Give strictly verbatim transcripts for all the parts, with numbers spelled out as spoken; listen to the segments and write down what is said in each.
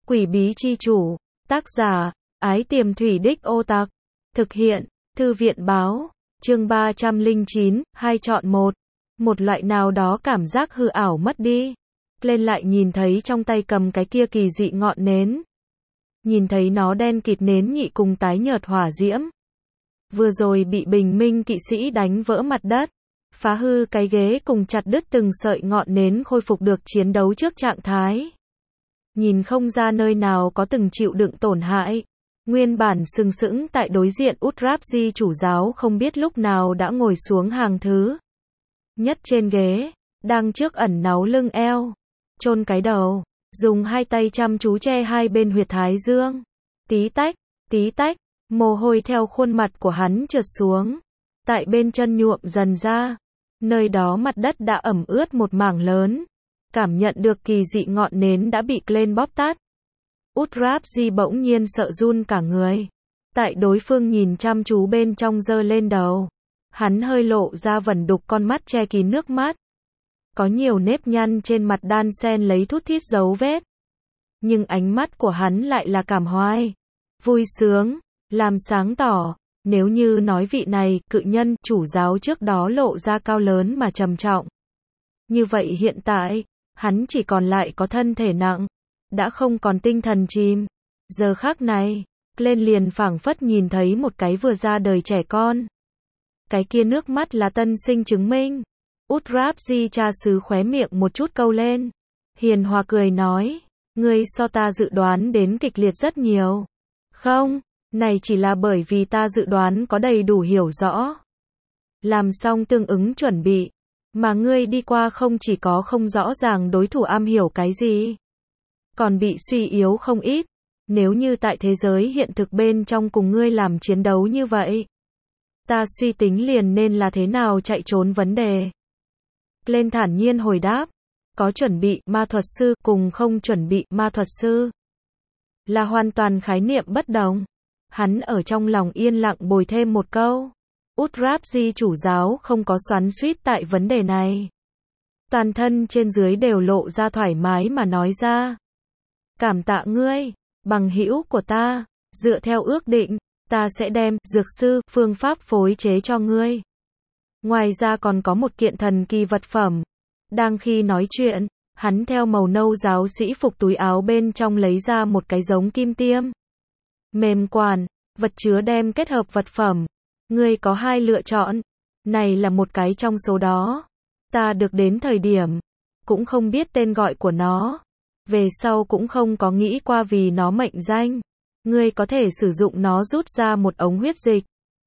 Quỷ bí chi chủ. Tác giả, Ái Tiềm Thủy Đích Ô Tặc. Thực hiện, Thư viện báo. Chương ba trăm lẻ chín, hai chọn một. Một loại nào đó cảm giác hư ảo mất đi. Lên lại nhìn thấy trong tay cầm cái kia kỳ dị ngọn nến. Nhìn thấy nó đen kịt nến nhị cùng tái nhợt hỏa diễm. Vừa rồi bị bình minh kỵ sĩ đánh vỡ mặt đất. Phá hư cái ghế cùng chặt đứt từng sợi ngọn nến khôi phục được chiến đấu trước trạng thái. Nhìn không ra nơi nào có từng chịu đựng tổn hại. Nguyên bản sừng sững tại đối diện Utrapsi chủ giáo không biết lúc nào đã ngồi xuống hàng thứ nhất trên ghế, đang trước ẩn náu lưng eo, chôn cái đầu, dùng hai tay chăm chú che hai bên huyệt thái dương. Tí tách, tí tách, mồ hôi theo khuôn mặt của hắn trượt xuống, tại bên chân nhuộm dần ra, nơi đó mặt đất đã ẩm ướt một mảng lớn. Cảm nhận được kỳ dị ngọn nến đã bị Glenn bóp tắt. Utrapsi bỗng nhiên sợ run cả người. Tại đối phương nhìn chăm chú bên trong giơ lên đầu. Hắn hơi lộ ra vẩn đục con mắt che kín nước mắt. Có nhiều nếp nhăn trên mặt đan xen lấy thút thít dấu vết. Nhưng ánh mắt của hắn lại là cảm hoài, vui sướng, làm sáng tỏ. Nếu như nói vị này, cự nhân, chủ giáo trước đó lộ ra cao lớn mà trầm trọng. Như vậy hiện tại, hắn chỉ còn lại có thân thể nặng, đã không còn tinh thần chìm. Giờ khắc này, lên liền phảng phất nhìn thấy một cái vừa ra đời trẻ con. Cái kia nước mắt là tân sinh chứng minh. Utrapsi cha xứ khóe miệng một chút câu lên. Hiền hòa cười nói, ngươi so ta dự đoán đến kịch liệt rất nhiều. Không, này chỉ là bởi vì ta dự đoán có đầy đủ hiểu rõ. Làm xong tương ứng chuẩn bị. Mà ngươi đi qua không chỉ có không rõ ràng đối thủ am hiểu cái gì, còn bị suy yếu không ít. Nếu như tại thế giới hiện thực bên trong cùng ngươi làm chiến đấu như vậy, ta suy tính liền nên là thế nào chạy trốn vấn đề. Lên thản nhiên hồi đáp, có chuẩn bị ma thuật sư cùng không chuẩn bị ma thuật sư là hoàn toàn khái niệm bất đồng. Hắn ở trong lòng yên lặng bồi thêm một câu. Utrapsi chủ giáo không có xoắn xuýt tại vấn đề này. Toàn thân trên dưới đều lộ ra thoải mái mà nói ra. Cảm tạ ngươi, bằng hữu của ta, dựa theo ước định, ta sẽ đem dược sư phương pháp phối chế cho ngươi. Ngoài ra còn có một kiện thần kỳ vật phẩm. Đang khi nói chuyện, hắn theo màu nâu giáo sĩ phục túi áo bên trong lấy ra một cái giống kim tiêm mềm quản, vật chứa đem kết hợp vật phẩm. Ngươi có hai lựa chọn, này là một cái trong số đó. Ta được đến thời điểm, cũng không biết tên gọi của nó. Về sau cũng không có nghĩ qua vì nó mệnh danh. Ngươi có thể sử dụng nó rút ra một ống huyết dịch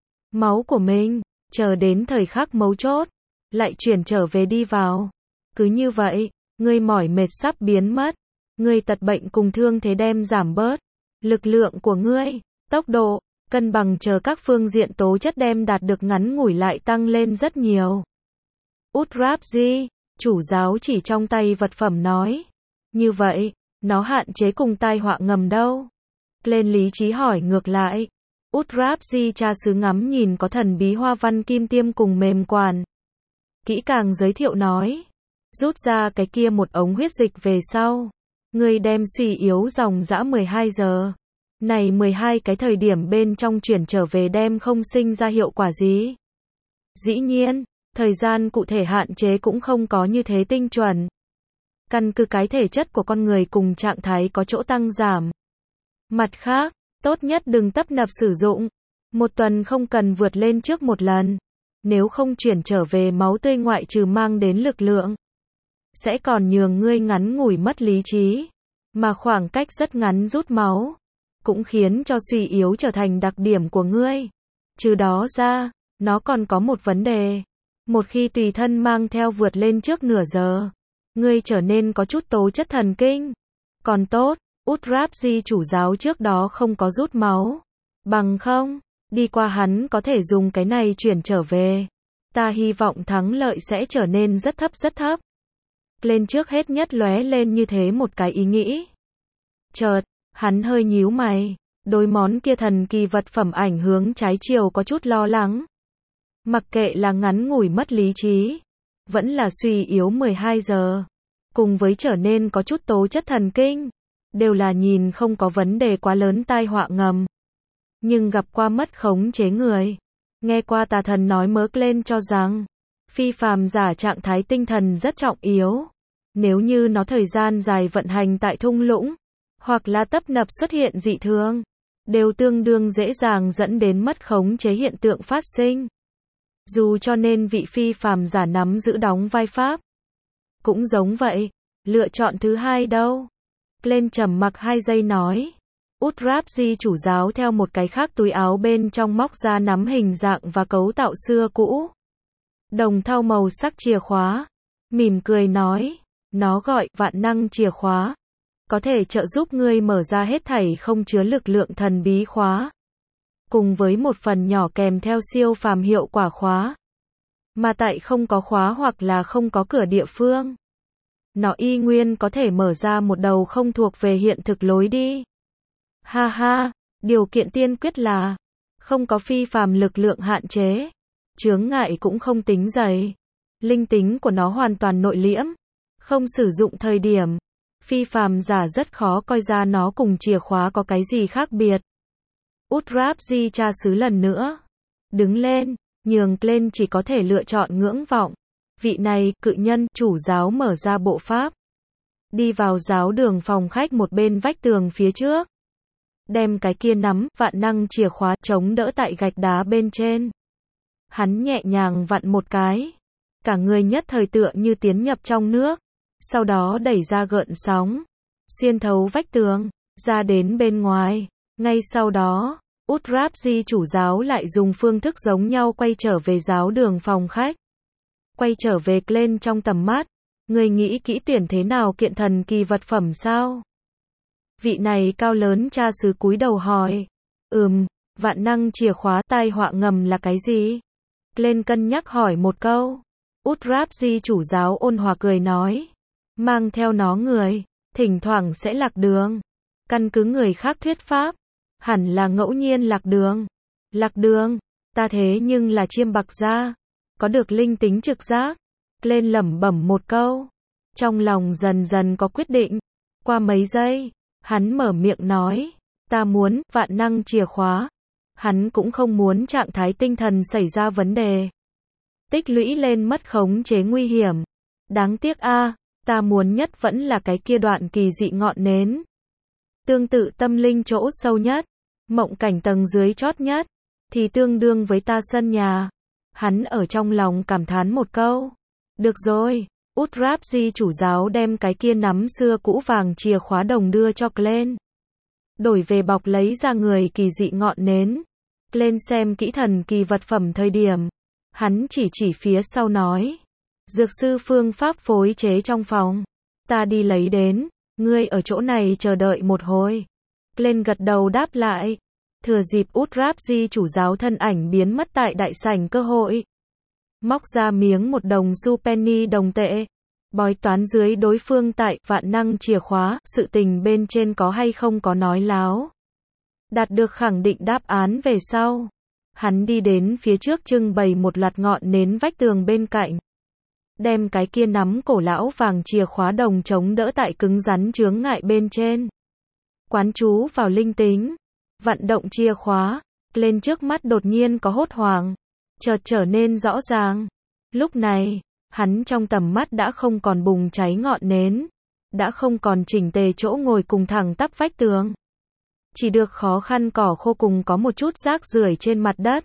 máu của mình, chờ đến thời khắc mấu chốt, lại chuyển trở về đi vào. Cứ như vậy, ngươi mỏi mệt sắp biến mất. Ngươi tật bệnh cùng thương thế đem giảm bớt. Lực lượng của ngươi, tốc độ, cân bằng chờ các phương diện tố chất đem đạt được ngắn ngủi lại tăng lên rất nhiều. Utrapsi, chủ giáo chỉ trong tay vật phẩm nói. Như vậy, nó hạn chế cùng tai họa ngầm đâu? Lên lý trí hỏi ngược lại. Utrapsi cha xứ ngắm nhìn có thần bí hoa văn kim tiêm cùng mềm quản. Kỹ càng giới thiệu nói. Rút ra cái kia một ống huyết dịch về sau. Ngươi đem suy yếu dòng dã mười hai giờ. Này mười hai cái thời điểm bên trong chuyển trở về đem không sinh ra hiệu quả gì. Dĩ nhiên, thời gian cụ thể hạn chế cũng không có như thế tinh chuẩn. Căn cứ cái thể chất của con người cùng trạng thái có chỗ tăng giảm. Mặt khác, tốt nhất đừng tấp nập sử dụng. Một tuần không cần vượt lên trước một lần. Nếu không chuyển trở về máu tươi ngoại trừ mang đến lực lượng, sẽ còn nhường ngươi ngắn ngủi mất lý trí. Mà khoảng cách rất ngắn rút máu cũng khiến cho suy yếu trở thành đặc điểm của ngươi. Trừ đó ra, nó còn có một vấn đề. Một khi tùy thân mang theo vượt lên trước nửa giờ, ngươi trở nên có chút tố chất thần kinh. Còn tốt, Utrapsi chủ giáo trước đó không có rút máu. Bằng không, đi qua hắn có thể dùng cái này chuyển trở về. Ta hy vọng thắng lợi sẽ trở nên rất thấp rất thấp. Lên trước hết nhất lóe lên như thế một cái ý nghĩ. Chợt, hắn hơi nhíu mày, đối món kia thần kỳ vật phẩm ảnh hướng trái chiều có chút lo lắng. Mặc kệ là ngắn ngủi mất lý trí, vẫn là suy yếu mười hai giờ, cùng với trở nên có chút tố chất thần kinh, đều là nhìn không có vấn đề quá lớn tai họa ngầm. Nhưng gặp qua mất khống chế người. Nghe qua tà thần nói mớ lên cho rằng, phi phàm giả trạng thái tinh thần rất trọng yếu. Nếu như nó thời gian dài vận hành tại thung lũng, hoặc là tấp nập xuất hiện dị thường, đều tương đương dễ dàng dẫn đến mất khống chế hiện tượng phát sinh. Dù cho nên vị phi phàm giả nắm giữ đóng vai pháp, cũng giống vậy. Lựa chọn thứ hai đâu? Glenn trầm mặc hai giây nói. Utrapsi chủ giáo theo một cái khác túi áo bên trong móc ra nắm hình dạng và cấu tạo xưa cũ. Đồng thau màu sắc chìa khóa. Mỉm cười nói. Nó gọi vạn năng chìa khóa. Có thể trợ giúp ngươi mở ra hết thảy không chứa lực lượng thần bí khóa. Cùng với một phần nhỏ kèm theo siêu phàm hiệu quả khóa. Mà tại không có khóa hoặc là không có cửa địa phương. Nó y nguyên có thể mở ra một đầu không thuộc về hiện thực lối đi. Ha ha, điều kiện tiên quyết là không có phi phàm lực lượng hạn chế. Chướng ngại cũng không tính dày. Linh tính của nó hoàn toàn nội liễm. Không sử dụng thời điểm. Phi phàm giả rất khó coi ra nó cùng chìa khóa có cái gì khác biệt. Utrapsi tra xứ lần nữa. Đứng lên, nhường lên chỉ có thể lựa chọn ngưỡng vọng. Vị này, cự nhân, chủ giáo mở ra bộ pháp. Đi vào giáo đường phòng khách một bên vách tường phía trước. Đem cái kia nắm, vạn năng chìa khóa, chống đỡ tại gạch đá bên trên. Hắn nhẹ nhàng vặn một cái. Cả người nhất thời tựa như tiến nhập trong nước. Sau đó đẩy ra gợn sóng. Xuyên thấu vách tường, ra đến bên ngoài. Ngay sau đó, Utrapsi chủ giáo lại dùng phương thức giống nhau quay trở về giáo đường phòng khách. Quay trở về lên trong tầm mắt. Người nghĩ kỹ tuyển thế nào kiện thần kỳ vật phẩm sao? Vị này cao lớn cha xứ cúi đầu hỏi. Ừm, vạn năng chìa khóa tai họa ngầm là cái gì? Lên cân nhắc hỏi một câu. Utrapsi chủ giáo ôn hòa cười nói. Mang theo nó người, thỉnh thoảng sẽ lạc đường. Căn cứ người khác thuyết pháp, hẳn là ngẫu nhiên lạc đường. Lạc đường, ta thế nhưng là chiêm bạc gia, có được linh tính trực giác. Lên lẩm bẩm một câu, trong lòng dần dần có quyết định. Qua mấy giây, hắn mở miệng nói, ta muốn vạn năng chìa khóa. Hắn cũng không muốn trạng thái tinh thần xảy ra vấn đề. Tích lũy lên mất khống chế nguy hiểm. Đáng tiếc a, à, ta muốn nhất vẫn là cái kia đoạn kỳ dị ngọn nến. Tương tự tâm linh chỗ sâu nhất, mộng cảnh tầng dưới chót nhất, thì tương đương với ta sân nhà. Hắn ở trong lòng cảm thán một câu. Được rồi, Utrapsi chủ giáo đem cái kia nắm xưa cũ vàng chìa khóa đồng đưa cho Glenn. Đổi về bọc lấy ra người kỳ dị ngọn nến. Glenn xem kỹ thần kỳ vật phẩm thời điểm. Hắn chỉ chỉ phía sau nói. Dược sư phương pháp phối chế trong phòng. Ta đi lấy đến. Ngươi ở chỗ này chờ đợi một hồi. Glenn gật đầu đáp lại. Thừa dịp Utrapsi chủ giáo thân ảnh biến mất tại đại sảnh cơ hội. Móc ra miếng một đồng xu penny đồng tệ. Bói toán dưới đối phương tại vạn năng chìa khóa, sự tình bên trên có hay không có nói láo. Đạt được khẳng định đáp án về sau. Hắn đi đến phía trước trưng bày một loạt ngọn nến vách tường bên cạnh. Đem cái kia nắm cổ lão vàng chìa khóa đồng chống đỡ tại cứng rắn chướng ngại bên trên. Quán chú vào linh tính. Vận động chìa khóa. Lên trước mắt đột nhiên có hốt hoảng. Chợt trở nên rõ ràng. Lúc này, hắn trong tầm mắt đã không còn bùng cháy ngọn nến. Đã không còn chỉnh tề chỗ ngồi cùng thẳng tắp vách tường. Chỉ được khó khăn cỏ khô cùng có một chút rác rưởi trên mặt đất.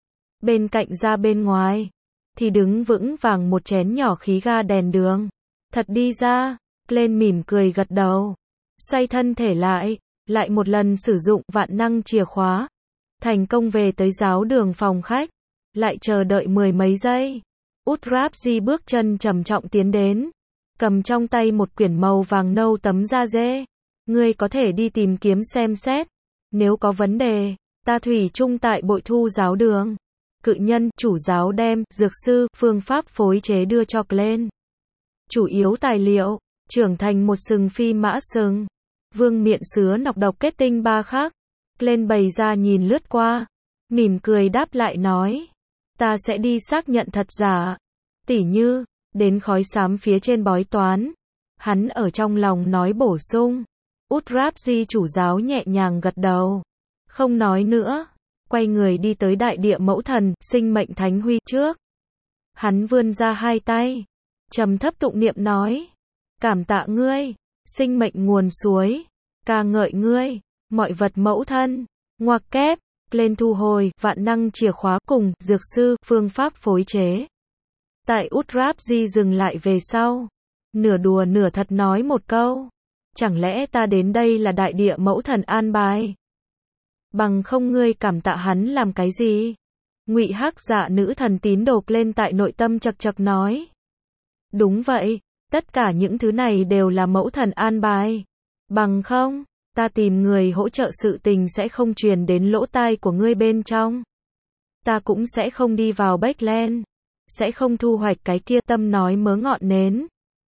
Bên cạnh ra bên ngoài, thì đứng vững vàng một chén nhỏ khí ga đèn đường. Thật đi ra, lên mỉm cười gật đầu. Xoay thân thể lại, lại một lần sử dụng vạn năng chìa khóa. Thành công về tới giáo đường phòng khách. Lại chờ đợi mười mấy giây. Utrapsi bước chân trầm trọng tiến đến. Cầm trong tay một quyển màu vàng nâu tấm da dê. Ngươi có thể đi tìm kiếm xem xét. Nếu có vấn đề, ta thủy chung tại bội thu giáo đường. Cự nhân, chủ giáo đem, dược sư, phương pháp phối chế đưa cho Glenn. Chủ yếu tài liệu, trưởng thành một sừng phi mã sừng. Vương miện sứa nọc độc kết tinh ba khác. Glenn bày ra nhìn lướt qua. Mỉm cười đáp lại nói. Ta sẽ đi xác nhận thật giả. Tỉ như, đến khói xám phía trên bói toán. Hắn ở trong lòng nói bổ sung. Udrabji chủ giáo nhẹ nhàng gật đầu. Không nói nữa. Quay người đi tới đại địa mẫu thần, sinh mệnh thánh huy trước. Hắn vươn ra hai tay. Trầm thấp tụng niệm nói. Cảm tạ ngươi. Sinh mệnh nguồn suối. Ca ngợi ngươi. Mọi vật mẫu thân. Ngoặc kép. Lên thu hồi, vạn năng chìa khóa cùng, dược sư, phương pháp phối chế. Tại Udrabji dừng lại về sau. Nửa đùa nửa thật nói một câu. Chẳng lẽ ta đến đây là đại địa mẫu thần an bài? Bằng không ngươi cảm tạ hắn làm cái gì? Ngụy Hắc Dạ nữ thần tín đồ lên tại nội tâm chật chật nói. Đúng vậy, tất cả những thứ này đều là mẫu thần an bài. Bằng không, ta tìm người hỗ trợ sự tình sẽ không truyền đến lỗ tai của ngươi bên trong. Ta cũng sẽ không đi vào Backland. Sẽ không thu hoạch cái kia tâm nói mớ ngọn nến.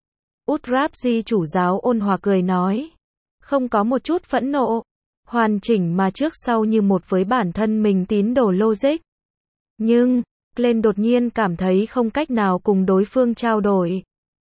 Udrabji chủ giáo ôn hòa cười nói. Không có một chút phẫn nộ. Hoàn chỉnh mà trước sau như một với bản thân mình tín đồ logic. Nhưng, Glenn đột nhiên cảm thấy không cách nào cùng đối phương trao đổi.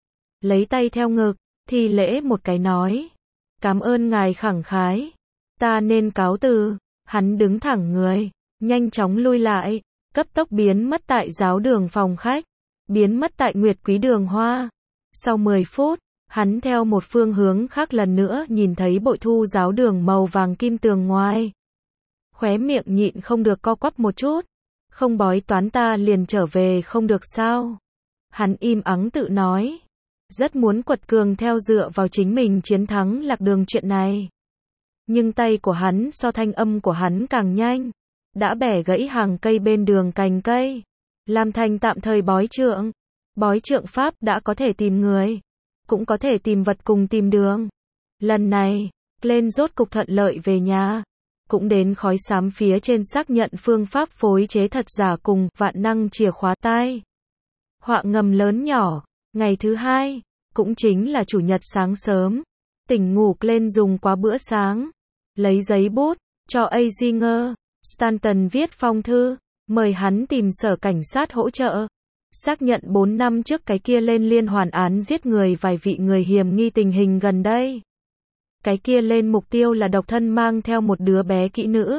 Lấy tay theo ngực, thi lễ một cái nói. Cảm ơn ngài khẳng khái. Ta nên cáo từ. Hắn đứng thẳng người, nhanh chóng lui lại, cấp tốc biến mất tại giáo đường phòng khách, biến mất tại Nguyệt Quý đường hoa. Sau mười phút, hắn theo một phương hướng khác lần nữa nhìn thấy bội thu giáo đường màu vàng kim tường ngoài. Khóe miệng nhịn không được co quắp một chút. Không bói toán ta liền trở về không được sao? Hắn im ắng tự nói. Rất muốn quật cường theo dựa vào chính mình chiến thắng lạc đường chuyện này. Nhưng tay của hắn so thanh âm của hắn càng nhanh. Đã bẻ gãy hàng cây bên đường cành cây. Làm thành tạm thời bói trượng. Bói trượng pháp đã có thể tìm người. Cũng có thể tìm vật cùng tìm đường. Lần này, lên rốt cục thuận lợi về nhà. Cũng đến khói xám phía trên xác nhận phương pháp phối chế thật giả cùng vạn năng chìa khóa tai. Họa ngầm lớn nhỏ. Ngày thứ hai, cũng chính là chủ nhật sáng sớm. Tỉnh ngủ lên dùng quá bữa sáng. Lấy giấy bút, cho Azinger, Stanton viết phong thư. Mời hắn tìm sở cảnh sát hỗ trợ. Xác nhận bốn năm trước cái kia lên liên hoàn án giết người vài vị người hiểm nghi tình hình gần đây. Cái kia lên mục tiêu là độc thân mang theo một đứa bé kỹ nữ.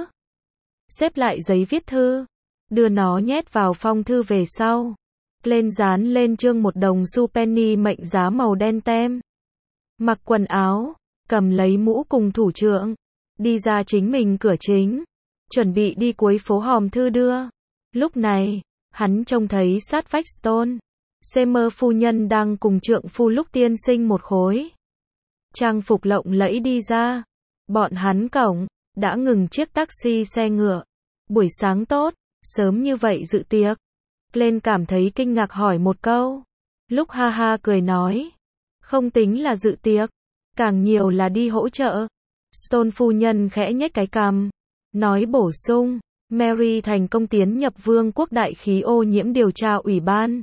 Xếp lại giấy viết thư. Đưa nó nhét vào phong thư về sau. Lên dán lên chương một đồng xu penny mệnh giá màu đen tem. Mặc quần áo. Cầm lấy mũ cùng thủ trượng. Đi ra chính mình cửa chính. Chuẩn bị đi cuối phố hòm thư đưa. Lúc này, hắn trông thấy sát vách Stone. Seymour phu nhân đang cùng trượng phu lúc tiên sinh một khối. Trang phục lộng lẫy đi ra. Bọn hắn cổng, đã ngừng chiếc taxi xe ngựa. Buổi sáng tốt, sớm như vậy dự tiệc. Glenn cảm thấy kinh ngạc hỏi một câu. Lúc ha ha cười nói. Không tính là dự tiệc. Càng nhiều là đi hỗ trợ. Stone phu nhân khẽ nhếch cái cằm. Nói bổ sung. Mary thành công tiến nhập Vương quốc đại khí ô nhiễm điều tra ủy ban.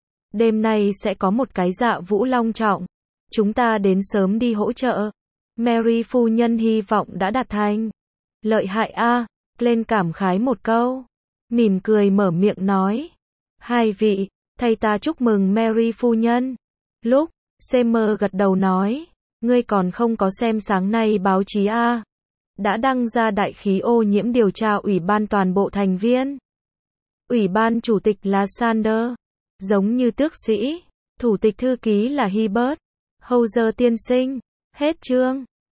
Đêm nay sẽ có một cái dạ vũ long trọng. Chúng ta đến sớm đi hỗ trợ. Mary phu nhân hy vọng đã đạt thành. Lợi hại a, à, Glenn cảm khái một câu. Mỉm cười mở miệng nói. Hai vị, thầy ta chúc mừng Mary phu nhân. Lúc, Seymour gật đầu nói. Ngươi còn không có xem sáng nay báo chí a à? Đã đăng ra đại khí ô nhiễm điều tra ủy ban toàn bộ thành viên. Ủy ban chủ tịch là Sander. Giống như tước sĩ. Thủ tịch thư ký là Hibbert. Houser tiên sinh. Hết chương.